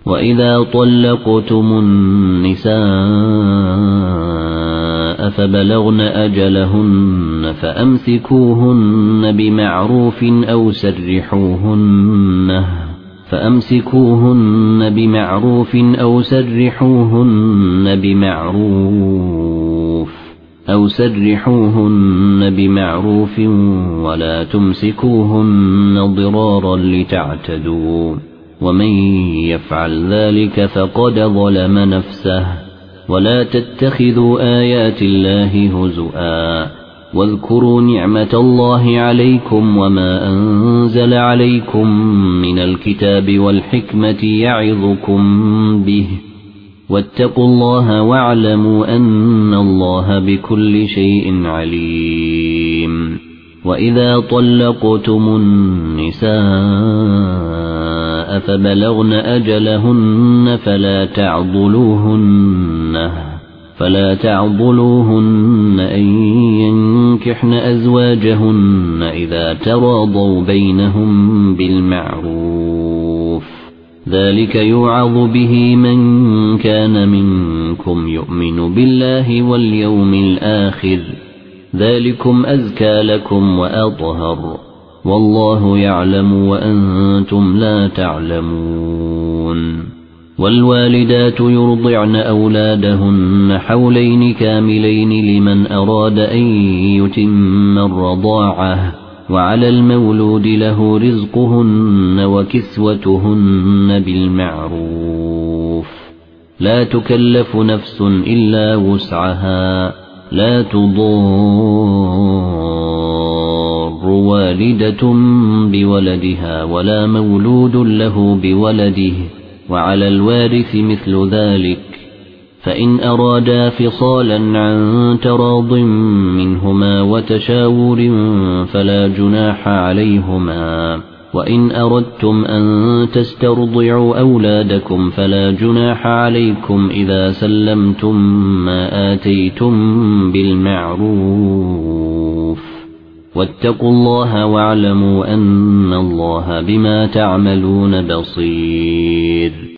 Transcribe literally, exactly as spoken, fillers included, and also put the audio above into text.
وإذا طلقتم النساء فبلغن أجلهن فأمسكوهن بمعروف أو سرحوهن فأمسكوهن بمعروف أو سرحوهن بمعروف أو سرحوهن بمعروف ولا تمسكوهن ضرارا لتعتدوا ومن يفعل ذلك فقد ظلم نفسه ولا تتخذوا آيات الله هزؤا واذكروا نعمة الله عليكم وما أنزل عليكم من الكتاب والحكمة يعظكم به واتقوا الله واعلموا أن الله بكل شيء عليم وإذا طلقتم النساء فبلغن أجلهن فلا تعضلوهن فلا تعضلوهن أن ينكحن أزواجهن إذا تراضوا بينهم بالمعروف ذلك يوعظ به من كان منكم يؤمن بالله واليوم الآخر ذلكم أزكى لكم وأطهر والله يعلم وأنتم لا تعلمون والوالدات يرضعن أولادهن حولين كاملين لمن أراد أن يتم الرضاعة وعلى المولود له رزقهن وكسوتهن بالمعروف لا تكلف نفس إلا وسعها لا تضار والدة بولدها ولا مولود له بولده وعلى الوارث مثل ذلك فإن أرادا فصالا عن تراض منهما وتشاور فلا جناح عليهما وإن أردتم أن تسترضعوا أولادكم فلا جناح عليكم إذا سلمتم ما آتيتم بالمعروف واتقوا الله واعلموا أن الله بما تعملون بصير